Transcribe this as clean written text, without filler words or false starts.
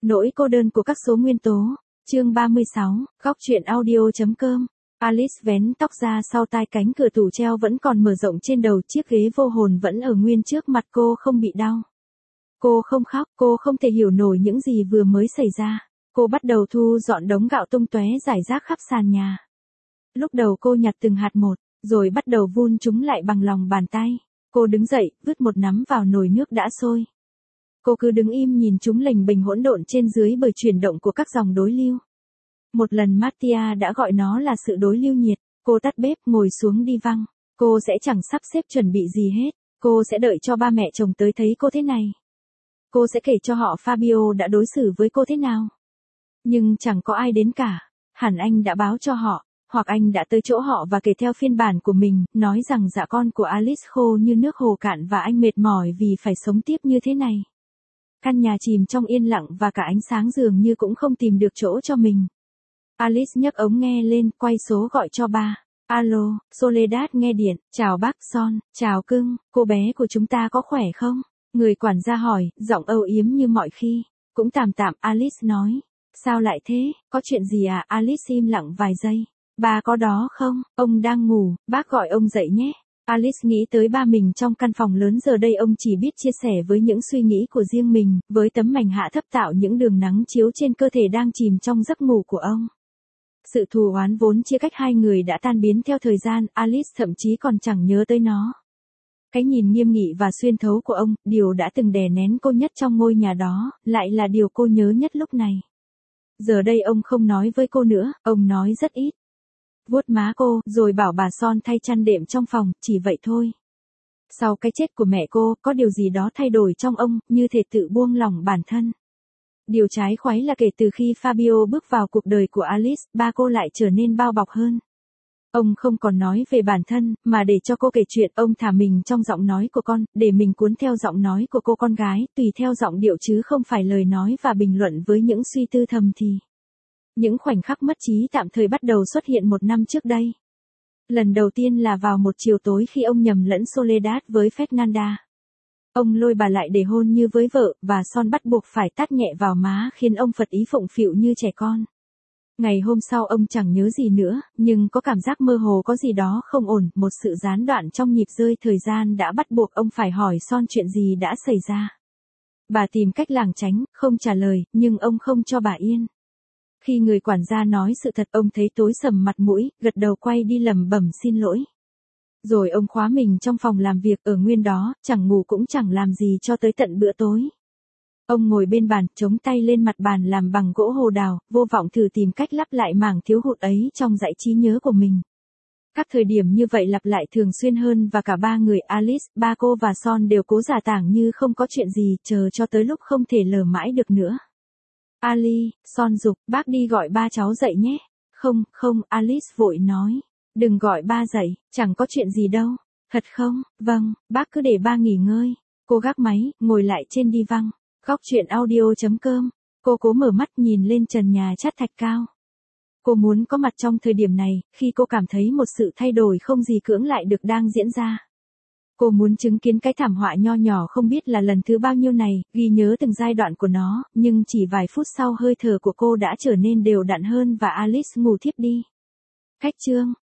Nỗi cô đơn của các số nguyên tố. Chương 36, góc truyện audio.com. Alice vén tóc ra sau tai, cánh cửa tủ treo vẫn còn mở rộng trên đầu, chiếc ghế vô hồn vẫn ở nguyên trước mặt cô, không bị đau. Cô không khóc, cô không thể hiểu nổi những gì vừa mới xảy ra. Cô bắt đầu thu dọn đống gạo tung tóe rải rác khắp sàn nhà. Lúc đầu cô nhặt từng hạt một, rồi bắt đầu vun chúng lại bằng lòng bàn tay. Cô đứng dậy, vứt một nắm vào nồi nước đã sôi. Cô cứ đứng im nhìn chúng lềnh bềnh hỗn độn trên dưới bởi chuyển động của các dòng đối lưu. Một lần Mattia đã gọi nó là sự đối lưu nhiệt. Cô tắt bếp, ngồi xuống đi văng. Cô sẽ chẳng sắp xếp chuẩn bị gì hết. Cô sẽ đợi cho ba mẹ chồng tới thấy cô thế này. Cô sẽ kể cho họ Fabio đã đối xử với cô thế nào. Nhưng chẳng có ai đến cả. Hẳn anh đã báo cho họ, hoặc anh đã tới chỗ họ và kể theo phiên bản của mình, nói rằng dạ con của Alice khô như nước hồ cạn và anh mệt mỏi vì phải sống tiếp như thế này. Căn nhà chìm trong yên lặng và cả ánh sáng dường như cũng không tìm được chỗ cho mình. Alice nhấc ống nghe lên, quay số gọi cho ba. Alo, Soledad nghe điện. Chào bác Son, chào cưng, cô bé của chúng ta có khỏe không? Người quản gia hỏi, giọng âu yếm như mọi khi. Cũng tạm tạm, Alice nói. Sao lại thế, có chuyện gì à? Alice im lặng vài giây. Ba có đó không? Ông đang ngủ, bác gọi ông dậy nhé. Alice nghĩ tới ba mình trong căn phòng lớn, giờ đây ông chỉ biết chia sẻ với những suy nghĩ của riêng mình, với tấm mảnh hạ thấp tạo những đường nắng chiếu trên cơ thể đang chìm trong giấc ngủ của ông. Sự thù oán vốn chia cách hai người đã tan biến theo thời gian, Alice thậm chí còn chẳng nhớ tới nó. Cái nhìn nghiêm nghị và xuyên thấu của ông, điều đã từng đè nén cô nhất trong ngôi nhà đó, lại là điều cô nhớ nhất lúc này. Giờ đây ông không nói với cô nữa, ông nói rất ít. Vuốt má cô, rồi bảo bà Son thay chăn đệm trong phòng, chỉ vậy thôi. Sau cái chết của mẹ cô, có điều gì đó thay đổi trong ông, như thể tự buông lỏng bản thân. Điều trái khoái là kể từ khi Fabio bước vào cuộc đời của Alice, ba cô lại trở nên bao bọc hơn. Ông không còn nói về bản thân, mà để cho cô kể chuyện. Ông thả mình trong giọng nói của con, để mình cuốn theo giọng nói của cô con gái, tùy theo giọng điệu chứ không phải lời nói, và bình luận với những suy tư thầm thì. Những khoảnh khắc mất trí tạm thời bắt đầu xuất hiện một năm trước đây. Lần đầu tiên là vào một chiều tối khi ông nhầm lẫn Soledad với Fernanda. Ông lôi bà lại để hôn như với vợ, và Son bắt buộc phải tát nhẹ vào má khiến ông phật ý phụng phịu như trẻ con. Ngày hôm sau ông chẳng nhớ gì nữa, nhưng có cảm giác mơ hồ có gì đó không ổn, một sự gián đoạn trong nhịp rơi thời gian đã bắt buộc ông phải hỏi Son chuyện gì đã xảy ra. Bà tìm cách lảng tránh, không trả lời, nhưng ông không cho bà yên. Khi người quản gia nói sự thật, ông thấy tối sầm mặt mũi, gật đầu quay đi lẩm bẩm xin lỗi. Rồi ông khóa mình trong phòng làm việc ở nguyên đó, chẳng ngủ cũng chẳng làm gì cho tới tận bữa tối. Ông ngồi bên bàn, chống tay lên mặt bàn làm bằng gỗ hồ đào, vô vọng thử tìm cách lắp lại mảng thiếu hụt ấy trong dãy trí nhớ của mình. Các thời điểm như vậy lặp lại thường xuyên hơn, và cả ba người Alice, ba cô và Son đều cố giả tảng như không có chuyện gì, chờ cho tới lúc không thể lờ mãi được nữa. Ali, Son giục, bác đi gọi ba cháu dậy nhé. Không, Alice vội nói. Đừng gọi ba dậy, chẳng có chuyện gì đâu. Thật không? Vâng, bác cứ để ba nghỉ ngơi. Cô gác máy, ngồi lại trên đi văng. Góc truyện audio.com. Cô cố mở mắt nhìn lên trần nhà chát thạch cao. Cô muốn có mặt trong thời điểm này, khi cô cảm thấy một sự thay đổi không gì cưỡng lại được đang diễn ra. Cô muốn chứng kiến cái thảm họa nho nhỏ không biết là lần thứ bao nhiêu này, ghi nhớ từng giai đoạn của nó, nhưng chỉ vài phút sau hơi thở của cô đã trở nên đều đặn hơn và Alice ngủ thiếp đi. Cách chương